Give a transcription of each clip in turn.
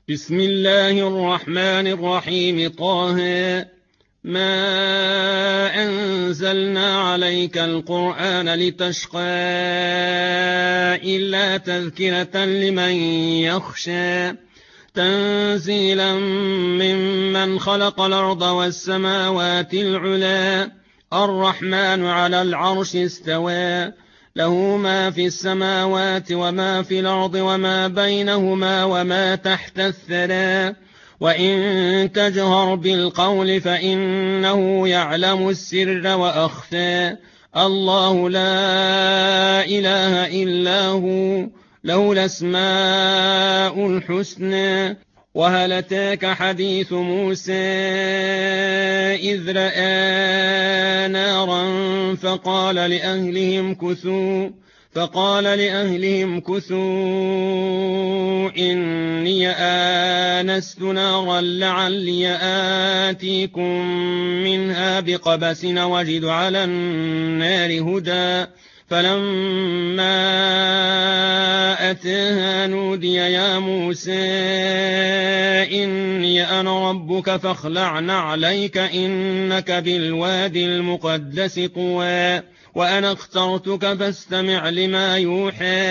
بسم الله الرحمن الرحيم طه ما أنزلنا عليك القرآن لتشقى إلا تذكرة لمن يخشى تنزيلا ممن خلق الأرض والسماوات العلى الرحمن على العرش استوى له ما في السماوات وما في الأرض وما بينهما وما تحت الثرى وإن تجهر بالقول فإنه يعلم السر وأخفى الله لا إله إلا هو له الأسماء الحسنى وهل أتاك حديث موسى إذ رأى نارا فقال لأهلهم كثوا إني آنست نارا لعلي آتيكم منها بقبس وجد على النار هدى فلما أتاها نودي يا موسى إني أنا ربك فاخلع نعليك إنك بالوادي المقدس طوى وأنا اخترتك فاستمع لما يوحى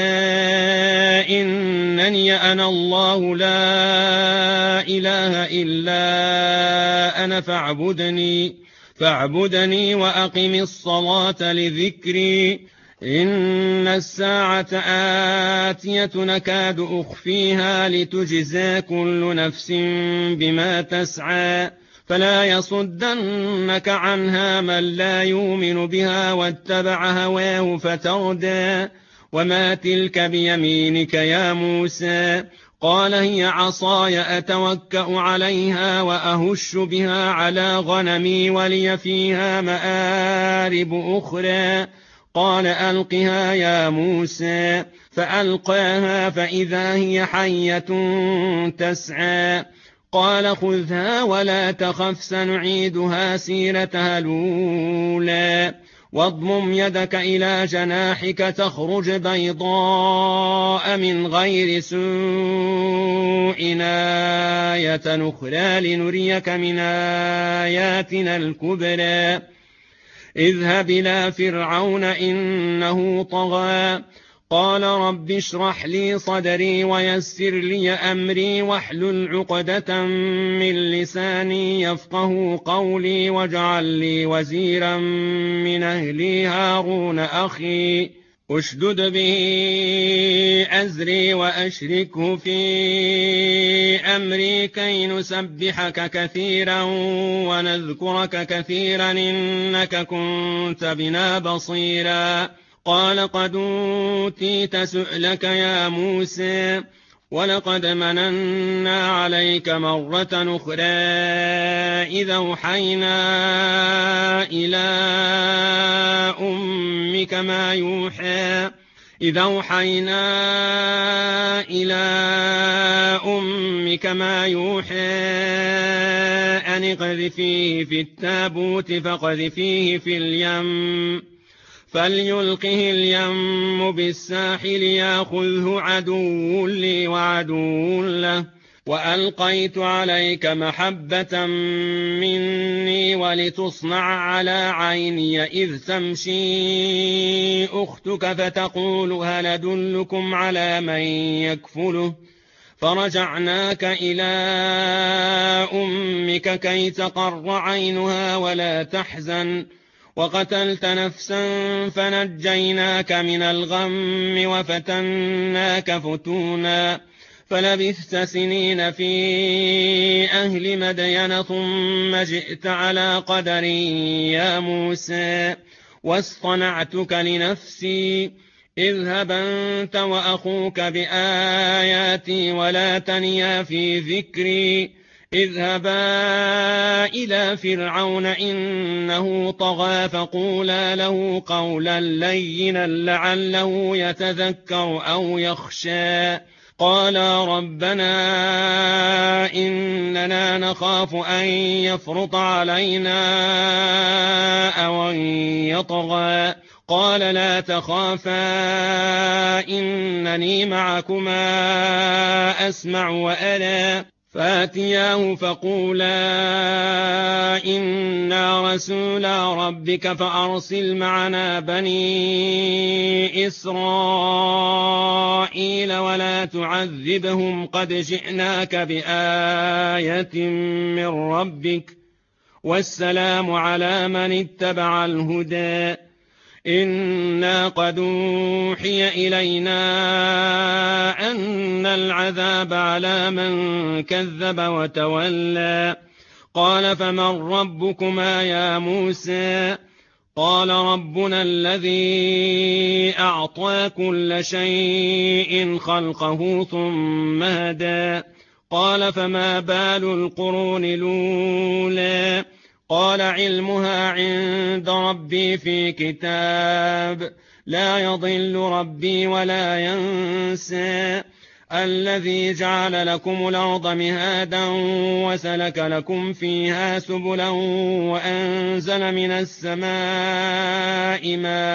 إنني أنا الله لا إله إلا أنا فاعبدني وأقم الصلاة لذكري إن الساعة آتية نكاد أخفيها لتجزى كل نفس بما تسعى فلا يصدنك عنها من لا يؤمن بها واتبع هواه فتردى وما تلك بيمينك يا موسى قال هي عصاي أتوكأ عليها وأهش بها على غنمي ولي فيها مآرب أخرى قال ألقها يا موسى فألقاها فإذا هي حية تسعى قال خذها ولا تخف سنعيدها سيرتها الأولى واضمم يدك إلى جناحك تخرج بيضاء من غير سوء آية أخرى لنريك من آياتنا الكبرى اذهب إلى فرعون إنه طغى قال رب اشرح لي صدري ويسر لي أمري واحلل عقدة من لساني يفقه قولي واجعل لي وزيرا من أهلي هارون أخي اشدد به أزري وأشركه في أمري كي نسبحك كثيرا ونذكرك كثيرا إنك كنت بنا بصيرا قال قد أوتيت سؤلك يا موسى ولقد مننا عليك مرة أخرى إذا أوحينا إلى أمك ما يوحى أن اقذفيه في التابوت فاقذفيه في اليم فليلقه اليم بالساحل ياخذه عدو لي وعدو له وألقيت عليك محبة مني ولتصنع على عيني إذ تمشي أختك فتقول هل أدلكم على من يكفله فرجعناك إلى أمك كي تقر عينها ولا تحزن وقتلت نفسا فنجيناك من الغم وفتناك فتونا فلبثت سنين في أهل مدين ثم جئت على قدر يا موسى واصطنعتك لنفسي اذهب أنت وأخوك بآياتي ولا تنيا في ذكري اذهبا إلى فرعون إنه طغى فقولا له قولا لينا لعله يتذكر أو يخشى قالا ربنا إننا نخاف أن يفرط علينا أو أن يطغى قال لا تخافا إنني معكما أسمع وأرى فاتياه فقولا إنا رسولا ربك فأرسل معنا بني إسرائيل ولا تعذبهم قد جئناك بآية من ربك والسلام على من اتبع الهدى إنا قد أوحي إلينا أن العذاب على من كذب وتولى قال فمن ربكما يا موسى قال ربنا الذي أعطى كل شيء خلقه ثم هدى قال فما بال القرون الأولى قال علمها عند ربي في كتاب لا يضل ربي ولا ينسى الذي جعل لكم الأرض مهادا وسلك لكم فيها سبلا وأنزل من السماء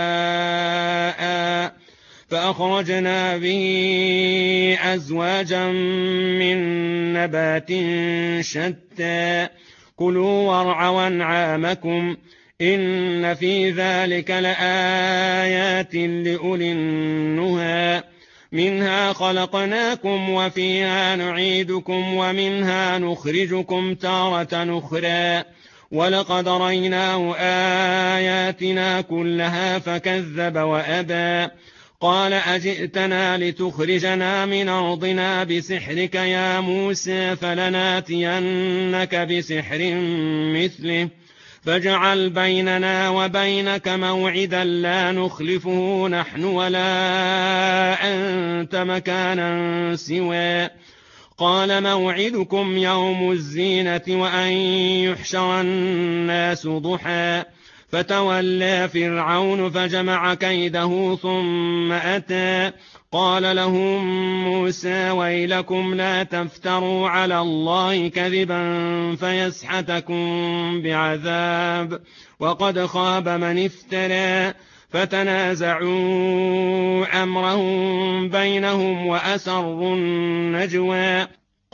ماء فأخرجنا به أزواجا من نبات شتى كلوا وارعوا أنعامكم إن في ذلك لآيات لأولي النهى منها خلقناكم وفيها نعيدكم ومنها نخرجكم تارة أخرى ولقد ريناه آياتنا كلها فكذب وأبى قال أجئتنا لتخرجنا من أرضنا بسحرك يا موسى فلناتينك بسحر مثله فاجعل بيننا وبينك موعدا لا نخلفه نحن ولا أنت مكانا سوى قال موعدكم يوم الزينة وأن يحشر الناس ضحى فتولى فرعون فجمع كيده ثم أتى قال لهم موسى ويلكم لا تفتروا على الله كذبا فيسحتكم بعذاب وقد خاب من افترى فتنازعوا أمرهم بينهم وأسروا النجوى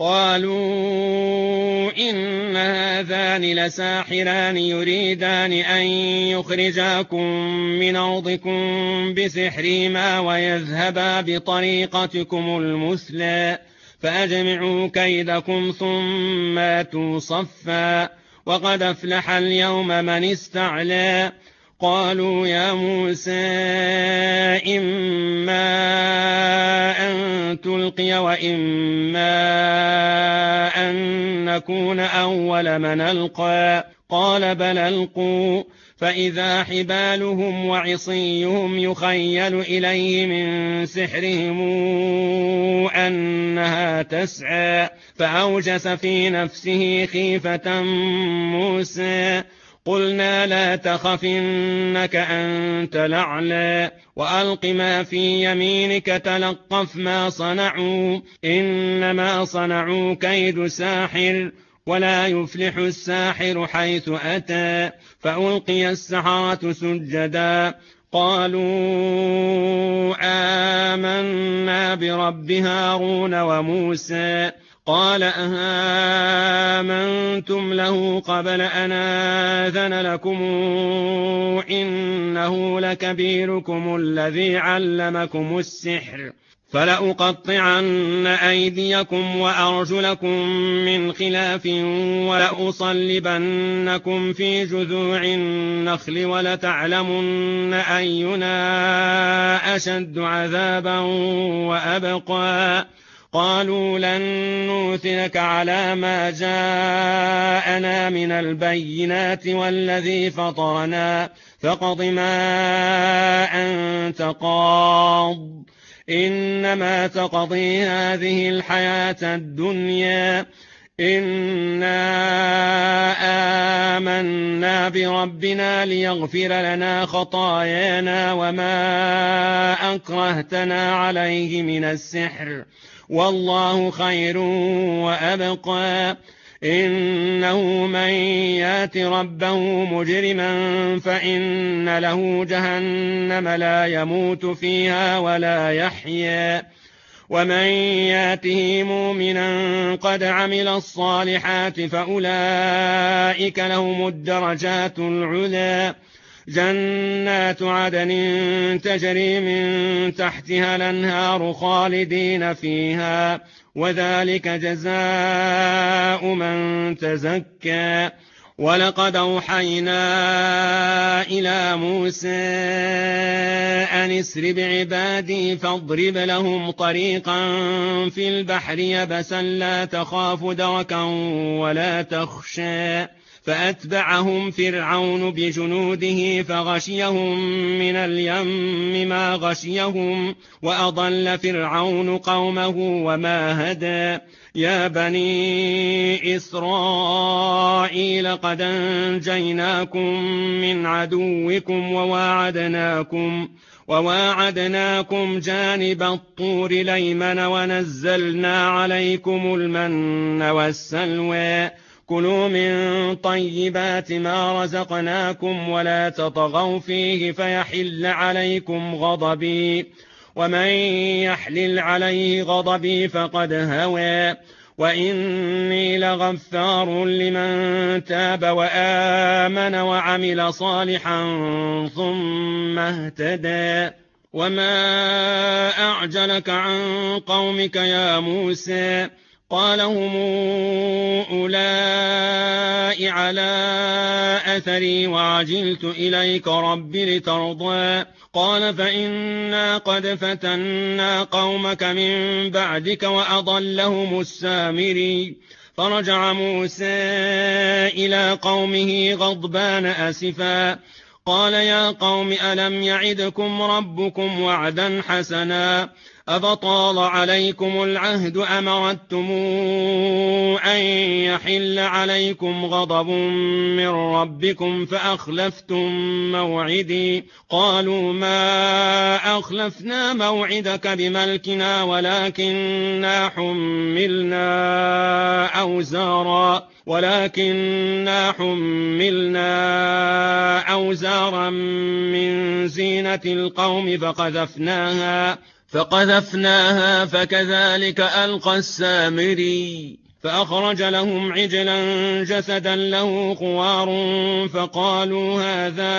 قالوا إن هذان لساحران يريدان أن يخرجاكم من أرضكم بسحرهما ويذهبا بطريقتكم المثلى فأجمعوا كيدكم ثم أتوا صفا وقد أفلح اليوم من استعلى قالوا يا موسى إما أن تلقي وإما أن نكون أول من ألقى قال بل ألقوا فإذا حبالهم وعصيهم يخيل إليه من سحرهم أنها تسعى فأوجس في نفسه خيفة موسى قلنا لا تخف إنك أنت الأعلى وألق ما في يمينك تلقف ما صنعوا إنما صنعوا كيد ساحر ولا يفلح الساحر حيث أتى فألقي السحرة سجدا قالوا آمنا برب هارون وموسى قال أهامنتم له قبل أن آذن لكم إنه لكبيركم الذي علمكم السحر فلأقطعن أيديكم وأرجلكم من خلاف ولأصلبنكم في جذوع النخل ولتعلمن أينا أشد عذابا وأبقى قالوا لن نؤثرك على ما جاءنا من البينات والذي فطرنا فاقض ما أنت قاض إنما تقضي هذه الحياة الدنيا إنا آمنا بربنا ليغفر لنا خطايانا وما أكرهتنا عليه من السحر والله خير وأبقى إنه من يات ربه مجرما فإن له جهنم لا يموت فيها ولا يحيا ومن ياته مؤمنا قد عمل الصالحات فأولئك لهم الدرجات العلى جنات عدن تجري من تحتها الأنهار خالدين فيها وذلك جزاء من تزكى ولقد أوحينا إلى موسى أن اسر بعبادي فاضرب لهم طريقا في البحر يبسا لا تخاف دركا ولا تخشى فأتبعهم فرعون بجنوده فغشيهم من اليم ما غشيهم وأضل فرعون قومه وما هدى يا بني إسرائيل قد أنجيناكم من عدوكم وواعدناكم جانب الطور الأيمن ونزلنا عليكم المن والسلوى كلوا من طيبات ما رزقناكم ولا تطغوا فيه فيحل عليكم غضبي ومن يحلل عليه غضبي فقد هوى وإني لغفار لمن تاب وآمن وعمل صالحا ثم اهتدى وما أعجلك عن قومك يا موسى قال هم أولئك على أثري وعجلت إليك رب لترضى قال فإنا قد فتنا قومك من بعدك وأضلهم السامري فرجع موسى إلى قومه غضبان أسفا قال يا قوم ألم يعدكم ربكم وعدا حسنا أفطال عليكم العهد أم أردتم أن يحل عليكم غضب من ربكم فأخلفتم موعدي قالوا ما أخلفنا موعدك بملكنا ولكننا حملنا أوزارا من زينة القوم فقذفناها فكذلك ألقى السامري فأخرج لهم عجلا جسدا له خوار فقالوا هذا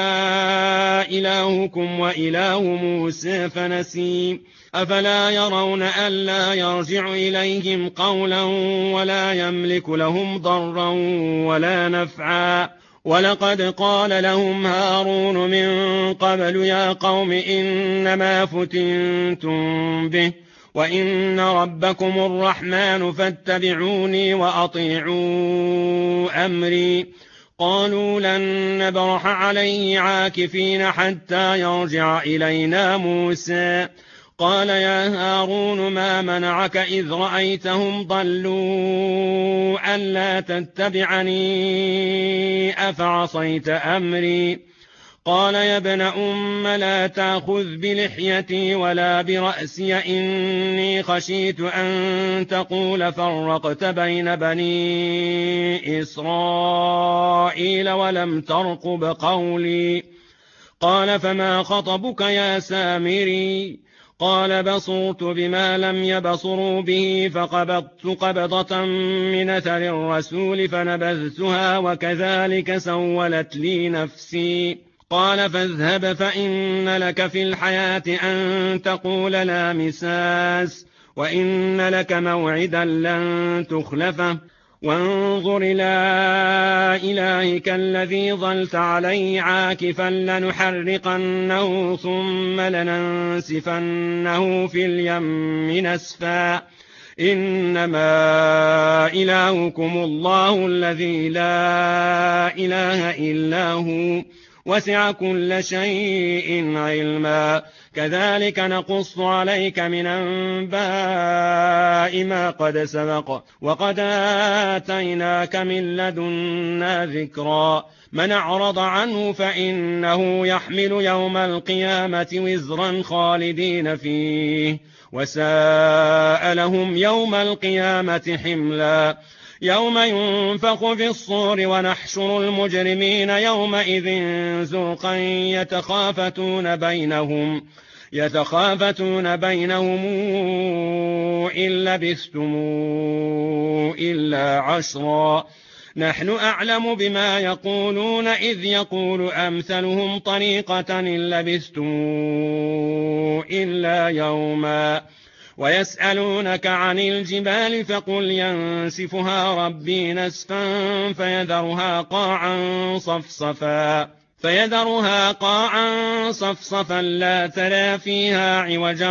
إلهكم وإله موسى فنسي أفلا يرون ألا يرجع إليهم قولا ولا يملك لهم ضرا ولا نفعا ولقد قال لهم هارون من قبل يا قوم إنما فتنتم به وإن ربكم الرحمن فاتبعوني وأطيعوا أمري قالوا لن نبرح عليه عاكفين حتى يرجع إلينا موسى قال يا هارون ما منعك إذ رأيتهم ضلوا ألا تتبعني أفعصيت أمري قال يا ابن أم لا تأخذ بلحيتي ولا برأسي إني خشيت أن تقول فرقت بين بني إسرائيل ولم ترقب قولي قال فما خطبك يا سامري قال بصرت بما لم يبصروا به فقبضت قبضة من أثر الرسول فنبذتها وكذلك سولت لي نفسي قال فاذهب فإن لك في الحياة أن تقول لا مساس وإن لك موعدا لن تخلفه وانظر إلى إلهك الذي ظلت عليه عاكفا لنحرقنه ثم لننسفنه في اليم نسفا إنما إلهكم الله الذي لا إله إلا هو وسع كل شيء علما كذلك نقص عليك من أنباء ما قد سبق وقد آتيناك من لدنا ذكرا من أعرض عنه فإنه يحمل يوم القيامة وزرا خالدين فيه وساء لهم يوم القيامة حملا يوم ينفخ في الصور ونحشر المجرمين يومئذ زرقا يتخافتون بينهم إن لبثتم إلا عشرا نحن أعلم بما يقولون إذ يقول أمثلهم طريقة إن لبثتم إلا يوما ويسألونك عن الجبال فقل ينسفها ربي نسفا فيذرها قاعا صفصفا لا ترى فيها عوجا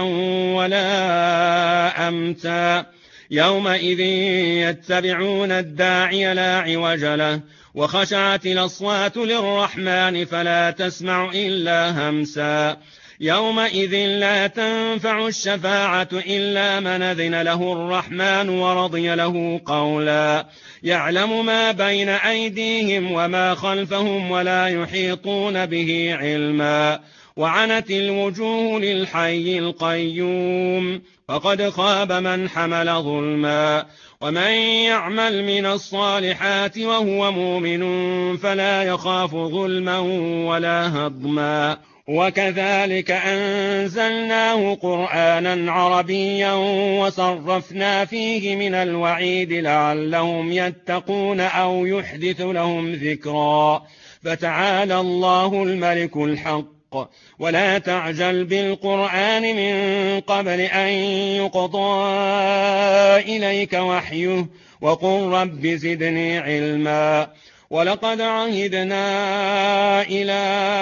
ولا أمتا يومئذ يتبعون الداعي لا عوج له وخشعت الأصوات للرحمن فلا تسمع إلا همسا يومئذ لا تنفع الشفاعة إلا من أذن له الرحمن ورضي له قولا يعلم ما بين أيديهم وما خلفهم ولا يحيطون به علما وعنت الوجوه للحي القيوم فقد خاب من حمل ظلما ومن يعمل من الصالحات وهو مؤمن فلا يخاف ظلما ولا هضما وكذلك أنزلناه قرآنا عربيا وصرفنا فيه من الوعيد لعلهم يتقون أو يحدث لهم ذكرا فتعالى الله الملك الحق ولا تعجل بالقرآن من قبل أن يقضى إليك وحيه وقل رب زدني علما ولقد عهدنا إلى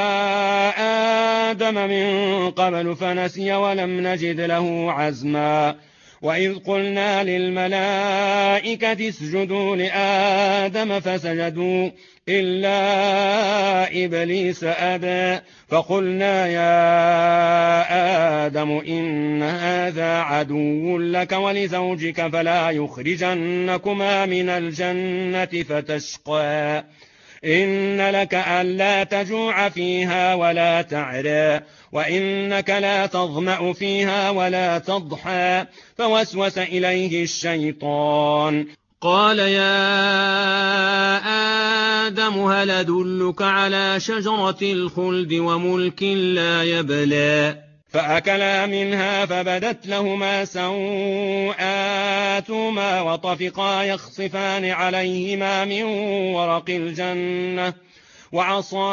آدم من قبل فنسي ولم نجد له عزما وإذ قلنا للملائكة اسجدوا لآدم فسجدوا إلا إبليس أبى فقلنا يا آدم إن هذا عدو لك ولزوجك فلا يخرجنكما من الجنة فتشقى إن لك ألا تجوع فيها ولا تعرى وإنك لا تظمأ فيها ولا تضحى فوسوس إليه الشيطان قال يا آدم هل أدلك على شجرة الخلد وملك لا يبلى فأكلا منها فبدت لهما سوآتهما وطفقا يخصفان عليهما من ورق الجنة وعصى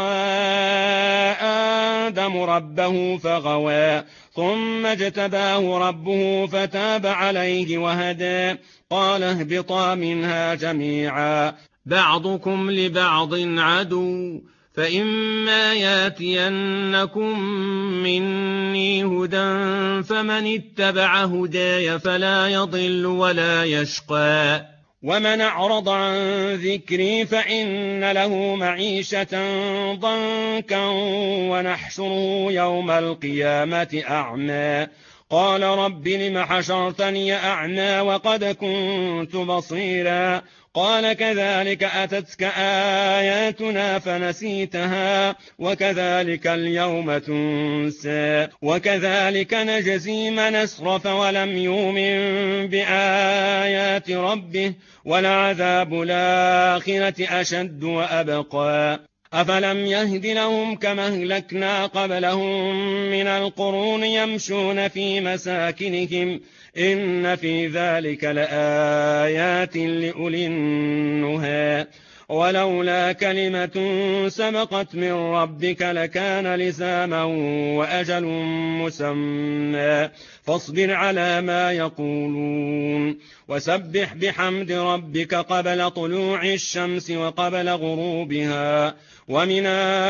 آدم ربه فغوى ثم اجتباه ربه فتاب عليه وهدى قال اهبطا منها جميعا بعضكم لبعض عدو فإما ياتينكم مني هدى فمن اتبع هداي فلا يضل ولا يشقى ومن أعرض عن ذكري فإن له معيشة ضنكا ونحشره يوم القيامة أعمى قال رب لم حشرتني أعمى وقد كنت بصيرا قال كذلك أتتك آياتنا فنسيتها وكذلك اليوم تنسى وكذلك نجزي من أسرف ولم يؤمن بآيات ربه ولعذاب الآخرة أشد وأبقى أفلم يهد لهم كما أهلكنا قبلهم من القرون يمشون في مساكنهم إن في ذلك لآيات لأولي النهى ولولا كلمة سبقت من ربك لكان لزاما وأجل مسمى فاصبر على ما يقولون وسبح بحمد ربك قبل طلوع الشمس وقبل غروبها ومن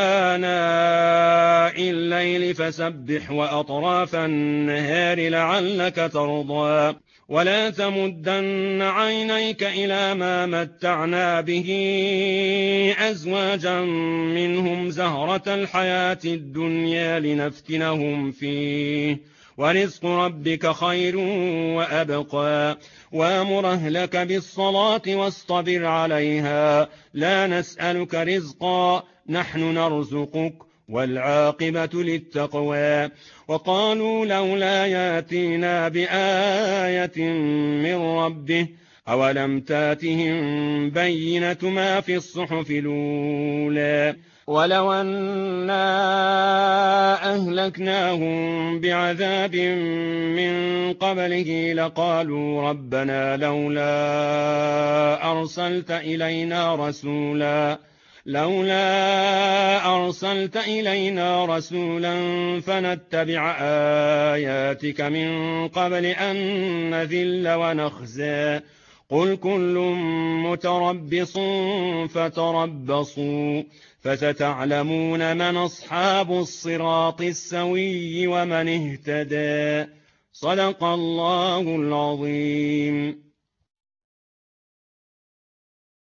آناء الليل فسبح وأطراف النهار لعلك ترضى ولا تمدن عينيك إلى ما متعنا به أزواجا منهم زهرة الحياة الدنيا لنفتنهم فيه ورزق ربك خير وأبقى وامر أهلك بالصلاة واصطبر عليها لا نسألك رزقا نحن نرزقك والعاقبة للتقوى وقالوا لولا ياتينا بآية من ربه أولم تاتهم بينة ما في الصحف الأولى ولو أنا أهلكناهم بعذاب من قبله لقالوا ربنا لولا أرسلت إلينا رسولا فنتبع آياتك من قبل أن نذل ونخزى قل كل متربص فتربصوا فستعلمون من أصحاب الصراط السوي ومن اهتدى صدق الله العظيم.